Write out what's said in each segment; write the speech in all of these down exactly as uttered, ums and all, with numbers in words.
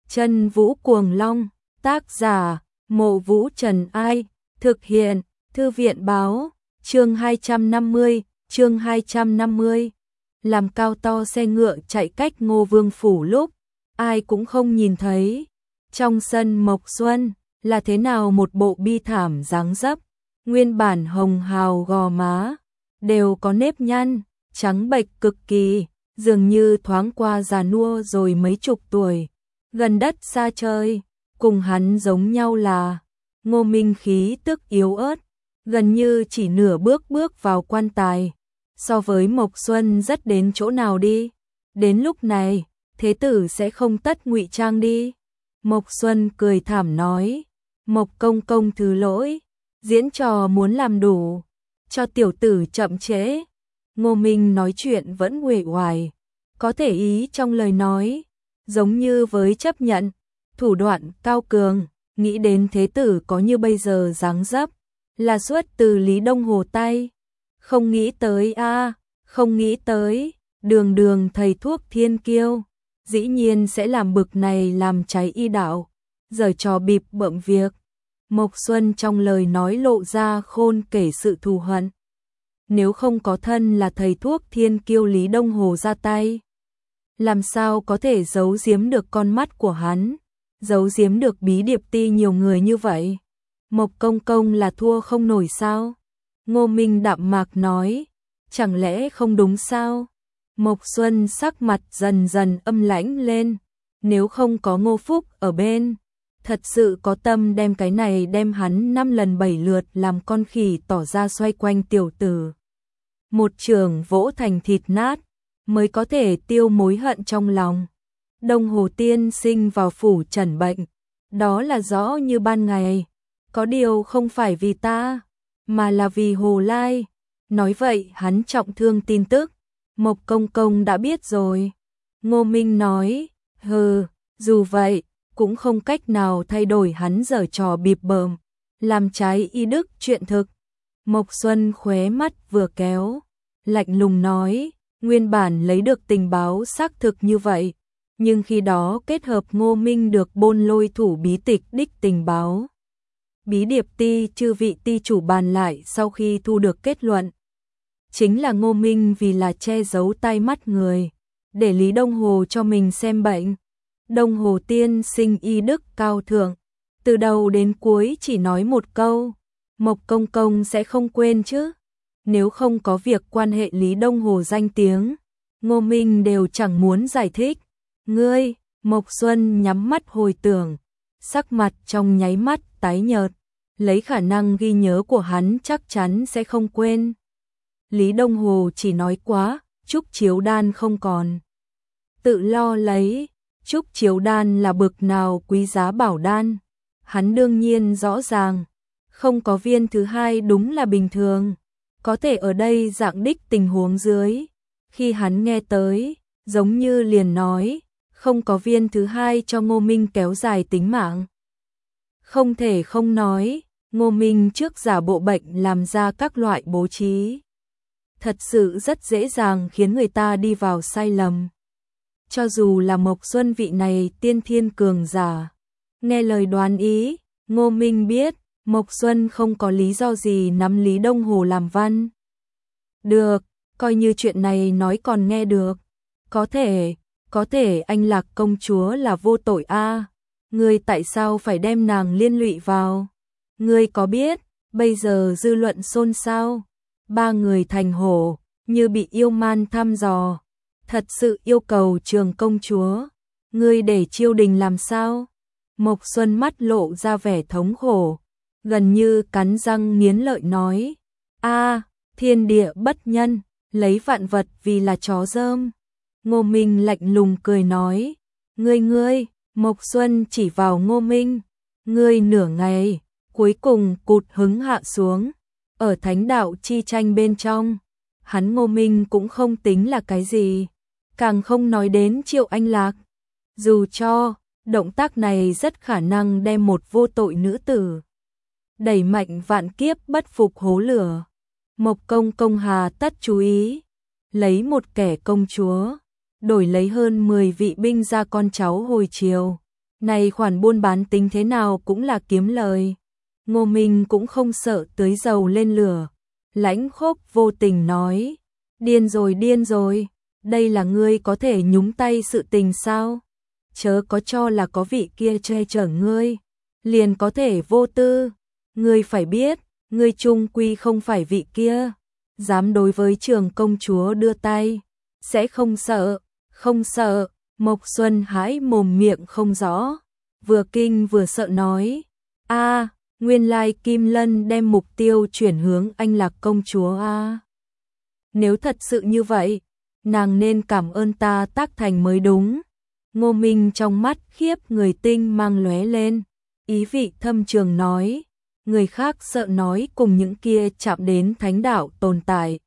Chân Vũ Cuồng Long, tác giả, Mộ Vũ Trần Ai, thực hiện, Thư viện báo, chương hai trăm năm mươi, chương hai trăm năm mươi. Làm cao to xe ngựa chạy cách Ngô Vương phủ lúc, ai cũng không nhìn thấy. Trong sân Mộc Xuân, là thế nào một bộ bi thảm dáng dấp, nguyên bản hồng hào gò má, đều có nếp nhăn, trắng bệch cực kỳ, dường như thoáng qua già nua rồi mấy chục tuổi. Gần đất xa trời, cùng hắn giống nhau là Ngô Minh khí tức yếu ớt, gần như chỉ nửa bước bước vào quan tài. So với Mộc Xuân rất đến chỗ nào đi. Đến lúc này, thế tử sẽ không tất ngụy trang đi. Mộc Xuân cười thảm nói, Mộc công công thứ lỗi, diễn trò muốn làm đủ, cho tiểu tử chậm trễ. Ngô Minh nói chuyện vẫn uể oải, có thể ý trong lời nói, giống như với chấp nhận, thủ đoạn cao cường, nghĩ đến thế tử có như bây giờ dáng dấp, là xuất từ Lý Đông Hồ tay. Không nghĩ tới a, à, không nghĩ tới, đường đường thầy thuốc thiên kiêu, dĩ nhiên sẽ làm bực này làm cháy y đạo, giở trò bịp bợm việc. Mộc Xuân trong lời nói lộ ra khôn kể sự thù hận. Nếu không có thân là thầy thuốc thiên kiêu Lý Đông Hồ ra tay, làm sao có thể giấu giếm được con mắt của hắn, giấu giếm được bí điệp ti nhiều người như vậy. Mộc công công là thua không nổi sao? Ngô Minh đạm mạc nói, chẳng lẽ không đúng sao? Mộc Xuân sắc mặt dần dần âm lãnh lên, nếu không có Ngô Phúc ở bên, thật sự có tâm đem cái này đem hắn năm lần bảy lượt làm con khỉ tỏ ra xoay quanh tiểu tử. Một trường vỗ thành thịt nát, mới có thể tiêu mối hận trong lòng. Đông Hồ tiên sinh vào phủ trần bệnh, đó là rõ như ban ngày, có điều không phải vì ta, mà là vì Hồ Lai. Nói vậy hắn trọng thương tin tức, Mộc công công đã biết rồi. Ngô Minh nói, hừ, dù vậy, cũng không cách nào thay đổi hắn giở trò bịp bợm, làm trái y đức chuyện thực. Mộc Xuân khóe mắt vừa kéo, lạnh lùng nói, nguyên bản lấy được tình báo xác thực như vậy, nhưng khi đó kết hợp Ngô Minh được Bôn Lôi thủ bí tịch đích tình báo. Bí điệp ti chư vị ti chủ bàn lại sau khi thu được kết luận, chính là Ngô Minh vì là che giấu tai mắt người, để Lý Đông Hồ cho mình xem bệnh. Đông Hồ tiên sinh y đức cao thượng, từ đầu đến cuối chỉ nói một câu, Mộc công công sẽ không quên chứ. Nếu không có việc quan hệ Lý Đông Hồ danh tiếng, Ngô Minh đều chẳng muốn giải thích. Ngươi, Mộc Xuân nhắm mắt hồi tưởng, sắc mặt trong nháy mắt tái nhợt, lấy khả năng ghi nhớ của hắn chắc chắn sẽ không quên. Lý Đông Hồ chỉ nói quá, trúc chiếu đan không còn. Tự lo lấy, trúc chiếu đan là bực nào quý giá bảo đan, hắn đương nhiên rõ ràng, không có viên thứ hai đúng là bình thường. Có thể ở đây dạng đích tình huống dưới, khi hắn nghe tới, giống như liền nói, không có viên thứ hai cho Ngô Minh kéo dài tính mạng. Không thể không nói, Ngô Minh trước giả bộ bệnh làm ra các loại bố trí, thật sự rất dễ dàng khiến người ta đi vào sai lầm. Cho dù là Mộc Xuân vị này tiên thiên cường giả, nghe lời đoán ý, Ngô Minh biết, Mộc Xuân không có lý do gì nắm Lý Đông Hồ làm văn. Được, coi như chuyện này nói còn nghe được. Có thể, có thể anh Lạc công chúa là vô tội a, à. Ngươi tại sao phải đem nàng liên lụy vào? Ngươi có biết, bây giờ dư luận xôn xao, ba người thành hổ, như bị yêu man thăm dò. Thật sự yêu cầu Trường công chúa, ngươi để triều đình làm sao? Mộc Xuân mắt lộ ra vẻ thống khổ, gần như cắn răng nghiến lợi nói, a, thiên địa bất nhân, lấy vạn vật vì là chó dơm. Ngô Minh lạnh lùng cười nói, ngươi ngươi, Mộc Xuân chỉ vào Ngô Minh, ngươi nửa ngày, cuối cùng cụt hứng hạ xuống, ở thánh đạo chi tranh bên trong, hắn Ngô Minh cũng không tính là cái gì, càng không nói đến Triệu Anh Lạc, dù cho, động tác này rất khả năng đem một vô tội nữ tử đẩy mạnh vạn kiếp bất phục hố lửa. Mộc công công hà tất chú ý, lấy một kẻ công chúa, đổi lấy hơn mười vị binh gia con cháu hồi chiều, Này khoản buôn bán tính thế nào cũng là kiếm lời. Ngô Minh cũng không sợ tưới dầu lên lửa. Lãnh Khốc vô tình nói, điên rồi điên rồi, đây là ngươi có thể nhúng tay sự tình sao? Chớ có cho là có vị kia che chở ngươi, liền có thể vô tư. Ngươi phải biết, ngươi chung quy không phải vị kia, dám đối với Trường công chúa đưa tay, sẽ không sợ, không sợ. Mộc Xuân hãi mồm miệng không rõ, vừa kinh vừa sợ nói, a, nguyên lai Kim Lân đem mục tiêu chuyển hướng Anh Lạc công chúa a. Nếu thật sự như vậy, nàng nên cảm ơn ta Tác Thành mới đúng. Ngô Minh trong mắt khiếp người tinh mang lóe lên, ý vị thâm trường nói, người khác sợ nói cùng những kia chạm đến thánh đạo tồn tại,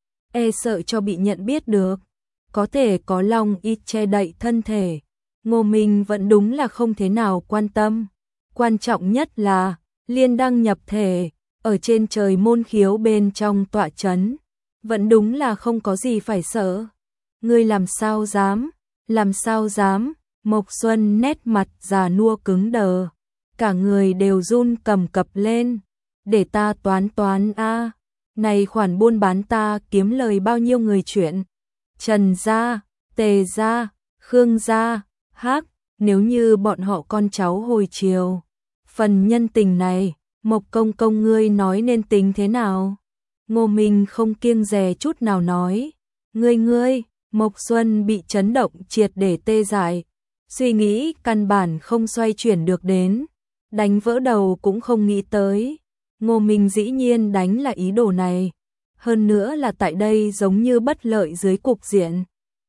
e sợ cho bị nhận biết được, có thể có long y che đậy thân thể. Ngô Minh vẫn đúng là không thế nào quan tâm, quan trọng nhất là liên đăng nhập thể, ở trên trời môn khiếu bên trong tọa chấn, vẫn đúng là không có gì phải sợ. Ngươi làm sao dám, làm sao dám? Mộc Xuân nét mặt già nua cứng đờ, cả người đều run cầm cập lên, để ta toán toán a, này khoản buôn bán ta kiếm lời bao nhiêu người chuyện. Trần gia, Tề gia, Khương gia, Hắc, nếu như bọn họ con cháu hồi chiều, phần nhân tình này, Mộc công công ngươi nói nên tính thế nào? Ngô Minh không kiêng dè chút nào nói, ngươi ngươi, Mộc Xuân bị chấn động triệt để tê dại, suy nghĩ căn bản không xoay chuyển được đến, đánh vỡ đầu cũng không nghĩ tới. Ngô Minh dĩ nhiên đánh là ý đồ này, hơn nữa là tại đây giống như bất lợi dưới cục diện.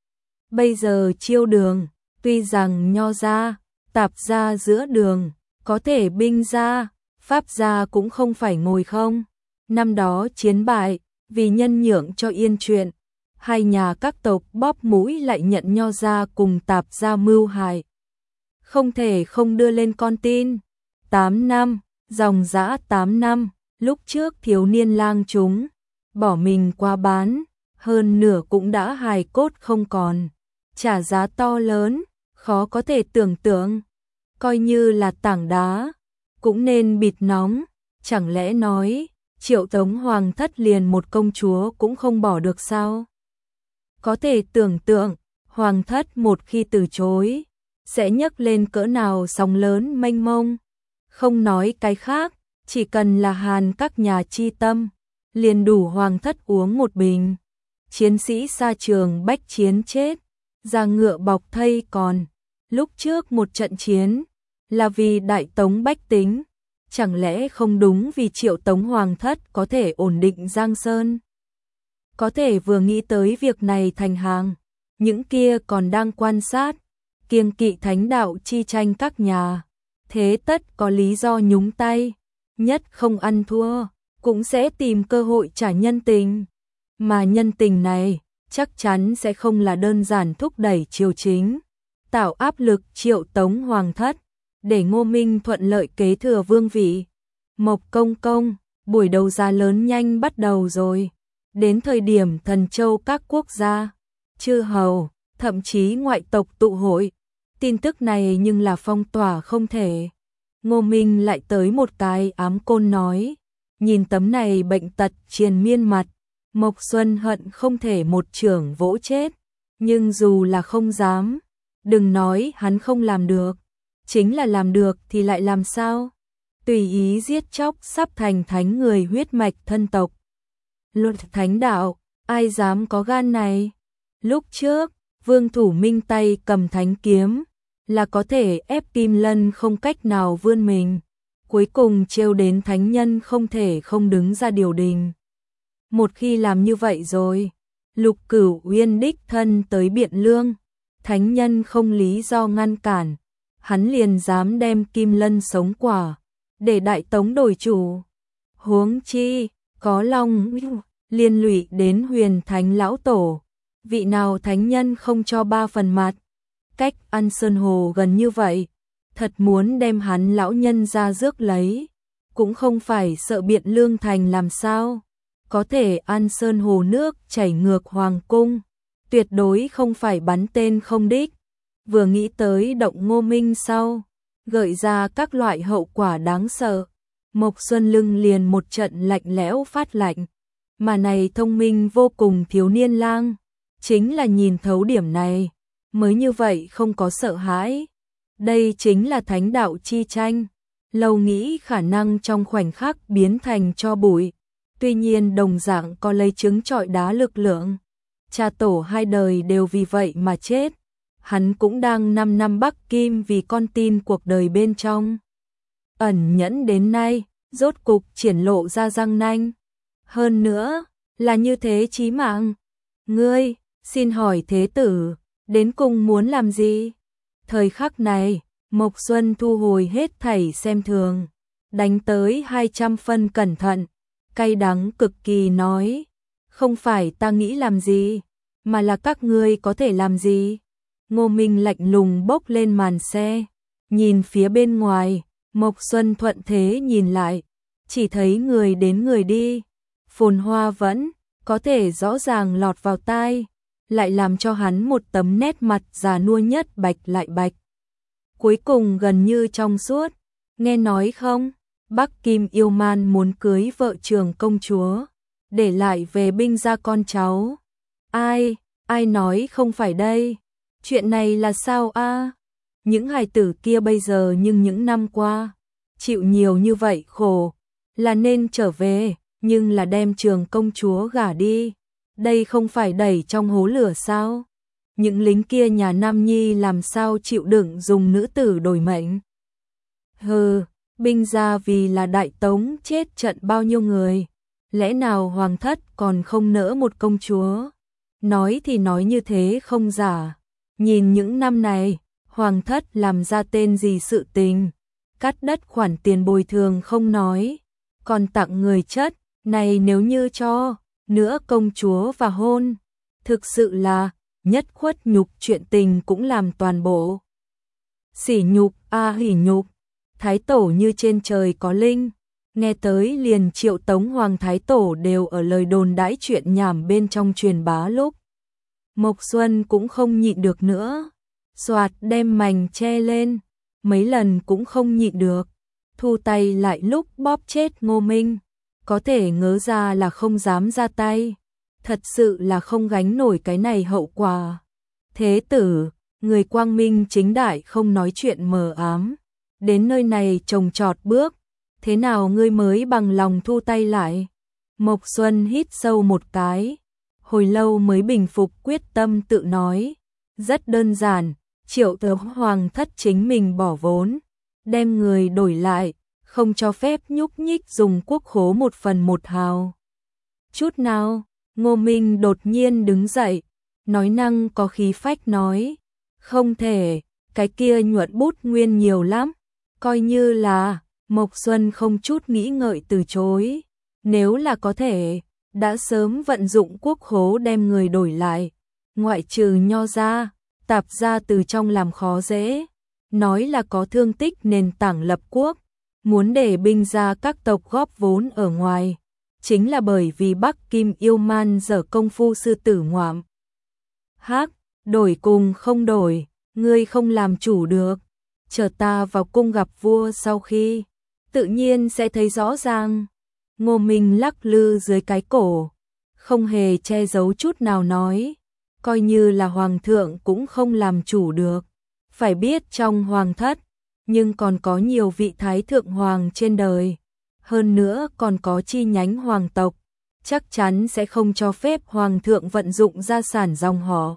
Bây giờ Chiêu đường, tuy rằng Nho gia, Tạp gia giữa đường, có thể binh gia, Pháp gia cũng không phải ngồi không. Năm đó chiến bại, vì nhân nhượng cho yên chuyện, hai nhà các tộc bóp mũi lại nhận Nho gia cùng Tạp gia mưu hại. Không thể không đưa lên con tin. Tám năm, dòng dã tám năm, lúc trước thiếu niên lang chúng, bỏ mình qua bán, hơn nửa cũng đã hài cốt không còn, trả giá to lớn, khó có thể tưởng tượng, coi như là tảng đá, cũng nên bịt nóng, chẳng lẽ nói, Triệu Tống Hoàng thất liền một công chúa cũng không bỏ được sao? Có thể tưởng tượng, Hoàng thất một khi từ chối, sẽ nhấc lên cỡ nào sóng lớn mênh mông, không nói cái khác, chỉ cần là Hàn các nhà chi tâm, liền đủ Hoàng thất uống một bình. Chiến sĩ xa trường bách chiến chết, ra ngựa bọc thây còn, lúc trước một trận chiến, là vì Đại Tống bách tính, chẳng lẽ không đúng vì Triệu Tống Hoàng thất có thể ổn định Giang Sơn? Có thể vừa nghĩ tới việc này thành hàng, những kia còn đang quan sát, kiêng kỵ thánh đạo chi tranh các nhà, thế tất có lý do nhúng tay, nhất không ăn thua, cũng sẽ tìm cơ hội trả nhân tình. Mà nhân tình này, chắc chắn sẽ không là đơn giản thúc đẩy triều chính, tạo áp lực Triệu Tống Hoàng thất, để Ngô Minh thuận lợi kế thừa vương vị. Mộc công công, buổi đấu giá lớn nhanh bắt đầu rồi, đến thời điểm thần châu các quốc gia, chư hầu, thậm chí ngoại tộc tụ hội, tin tức này nhưng là phong tỏa không thể. Ngô Minh lại tới một cái ám côn nói, nhìn tấm này bệnh tật triền miên mặt, Mộc Xuân hận không thể một chưởng vỗ chết, nhưng dù là không dám, đừng nói hắn không làm được, chính là làm được thì lại làm sao? Tùy ý giết chóc sắp thành thánh người huyết mạch thân tộc. Luật thánh đạo, ai dám có gan này? Lúc trước, Vương Thủ Minh tay cầm thánh kiếm, là có thể ép Kim Lân không cách nào vươn mình, cuối cùng trêu đến thánh nhân không thể không đứng ra điều đình. Một khi làm như vậy rồi, Lục Cửu Uyên đích thân tới Biện Lương, thánh nhân không lý do ngăn cản, hắn liền dám đem Kim Lân sống quả, để Đại Tống đổi chủ. Huống chi, có long liên lụy đến Huyền Thánh lão tổ, vị nào thánh nhân không cho ba phần mặt, cách An Sơn Hồ gần như vậy, thật muốn đem hắn lão nhân ra rước lấy, cũng không phải sợ Biện Lương thành làm sao, có thể An Sơn Hồ nước chảy ngược hoàng cung, tuyệt đối không phải bắn tên không đích. Vừa nghĩ tới động Ngô Minh sau, gợi ra các loại hậu quả đáng sợ. Mộc Xuân lưng liền một trận lạnh lẽo phát lạnh, mà này thông minh vô cùng thiếu niên lang, chính là nhìn thấu điểm này, mới như vậy không có sợ hãi. Đây chính là thánh đạo chi tranh, lâu nghĩ khả năng trong khoảnh khắc biến thành tro bụi, tuy nhiên đồng dạng có lấy trứng trọi đá lực lượng. Cha tổ hai đời đều vì vậy mà chết, hắn cũng đang năm năm Bắc Kim vì con tin cuộc đời bên trong. Ẩn nhẫn đến nay, rốt cục triển lộ ra răng nanh. Hơn nữa, là như thế chí mạng. Ngươi, xin hỏi thế tử, đến cùng muốn làm gì? Thời khắc này, Mộc Xuân thu hồi hết thảy xem thường, đánh tới hai trăm phân cẩn thận, cay đắng cực kỳ nói, không phải ta nghĩ làm gì, mà là các ngươi có thể làm gì? Ngô Minh lạnh lùng bốc lên màn xe, nhìn phía bên ngoài, Mộc Xuân thuận thế nhìn lại, chỉ thấy người đến người đi, phồn hoa vẫn có thể rõ ràng lọt vào tai, lại làm cho hắn một tấm nét mặt già nua nhất bạch lại bạch. Cuối cùng gần như trong suốt, nghe nói không, Bắc Kim yêu man muốn cưới vợ Trường công chúa, để lại về binh gia con cháu. Ai, ai nói không phải đây? Chuyện này là sao a? Những hài tử kia bây giờ nhưng những năm qua, chịu nhiều như vậy khổ, là nên trở về, nhưng là đem Trường công chúa gả đi. Đây không phải đẩy trong hố lửa sao? Những lính kia nhà Nam Nhi làm sao chịu đựng dùng nữ tử đổi mệnh? Hừ, binh gia vì là Đại Tống chết trận bao nhiêu người, lẽ nào hoàng thất còn không nỡ một công chúa? Nói thì nói như thế không giả, nhìn những năm này, hoàng thất làm ra tên gì sự tình, cắt đất khoản tiền bồi thường không nói, còn tặng người chất, này nếu như cho nữa công chúa và hôn, thực sự là nhất khuất nhục, chuyện tình cũng làm toàn bộ sỉ nhục a à, hỉ nhục. Thái tổ như trên trời có linh, nghe tới liền Triệu Tống Hoàng Thái tổ đều ở lời đồn đãi chuyện nhảm bên trong truyền bá lúc. Mộc Xuân cũng không nhịn được nữa, xoạt đem mành che lên, mấy lần cũng không nhịn được, thu tay lại lúc bóp chết Ngô Minh, có thể ngớ ra là không dám ra tay, thật sự là không gánh nổi cái này hậu quả. Thế tử, người quang minh chính đại không nói chuyện mờ ám, đến nơi này trồng trọt bước, thế nào ngươi mới bằng lòng thu tay lại? Mộc Xuân hít sâu một cái, hồi lâu mới bình phục quyết tâm tự nói, rất đơn giản, Triệu Tống Hoàng thất chính mình bỏ vốn, đem người đổi lại, không cho phép nhúc nhích dùng quốc khố một phần một hào. Chút nào, Ngô Minh đột nhiên đứng dậy, nói năng có khí phách nói, không thể, cái kia nhuận bút nguyên nhiều lắm, coi như là, Mộc Xuân không chút nghĩ ngợi từ chối, nếu là có thể, đã sớm vận dụng quốc khố đem người đổi lại, ngoại trừ Nho gia, Tạp gia từ trong làm khó dễ, nói là có thương tích nền tảng lập quốc, muốn để binh gia các tộc góp vốn ở ngoài, chính là bởi vì Bắc Kim yêu man dở công phu sư tử ngoạm. Hắc, đổi cùng không đổi, ngươi không làm chủ được, chờ ta vào cung gặp vua sau khi, tự nhiên sẽ thấy rõ ràng. Ngô Minh lắc lư dưới cái cổ, không hề che giấu chút nào nói, coi như là hoàng thượng cũng không làm chủ được, phải biết trong hoàng thất, nhưng còn có nhiều vị thái thượng hoàng trên đời, hơn nữa còn có chi nhánh hoàng tộc, chắc chắn sẽ không cho phép hoàng thượng vận dụng gia sản dòng họ.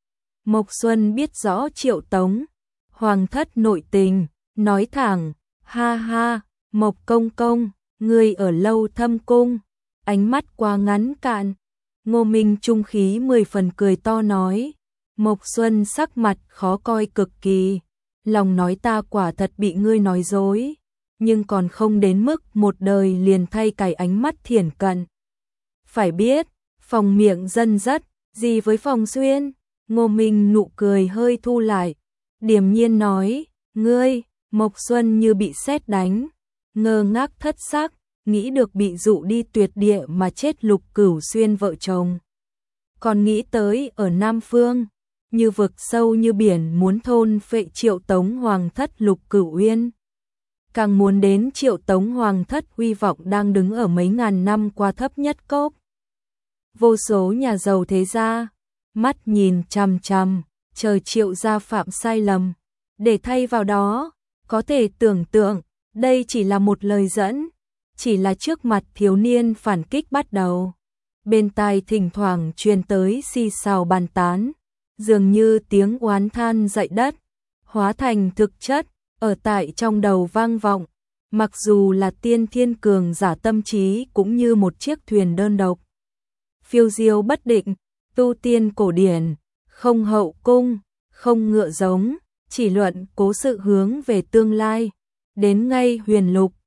Mộc Xuân biết rõ Triệu Tống Hoàng thất nội tình, nói thẳng, ha ha, Mộc công công, ngươi ở lâu thâm cung, ánh mắt quá ngắn cạn. Ngô Minh trung khí mười phần cười to nói, Mộc Xuân sắc mặt khó coi cực kỳ, lòng nói ta quả thật bị ngươi nói dối, nhưng còn không đến mức một đời liền thay cải ánh mắt thiển cận. Phải biết, phòng miệng dân dắt, gì với phòng xuyên? Ngô Minh nụ cười hơi thu lại, điềm nhiên nói, ngươi, Mộc Xuân như bị sét đánh, ngơ ngác thất sắc, nghĩ được bị dụ đi tuyệt địa mà chết Lục Cửu Xuyên vợ chồng. Còn nghĩ tới ở Nam Phương, như vực sâu như biển muốn thôn phệ Triệu Tống Hoàng thất Lục Cửu Uyên. Càng muốn đến Triệu Tống Hoàng thất uy vọng đang đứng ở mấy ngàn năm qua thấp nhất cốc. Vô số nhà giàu thế gia, mắt nhìn chằm chằm, chờ Triệu gia phạm sai lầm, để thay vào đó, có thể tưởng tượng, đây chỉ là một lời dẫn, chỉ là trước mặt thiếu niên phản kích bắt đầu. Bên tai thỉnh thoảng truyền tới xì xào bàn tán, dường như tiếng oán than dậy đất, hóa thành thực chất, ở tại trong đầu vang vọng, mặc dù là tiên thiên cường giả tâm trí cũng như một chiếc thuyền đơn độc. Phiêu diêu bất định, tu tiên cổ điển, không hậu cung, không ngựa giống, chỉ luận cố sự hướng về tương lai, đến ngay huyền lục,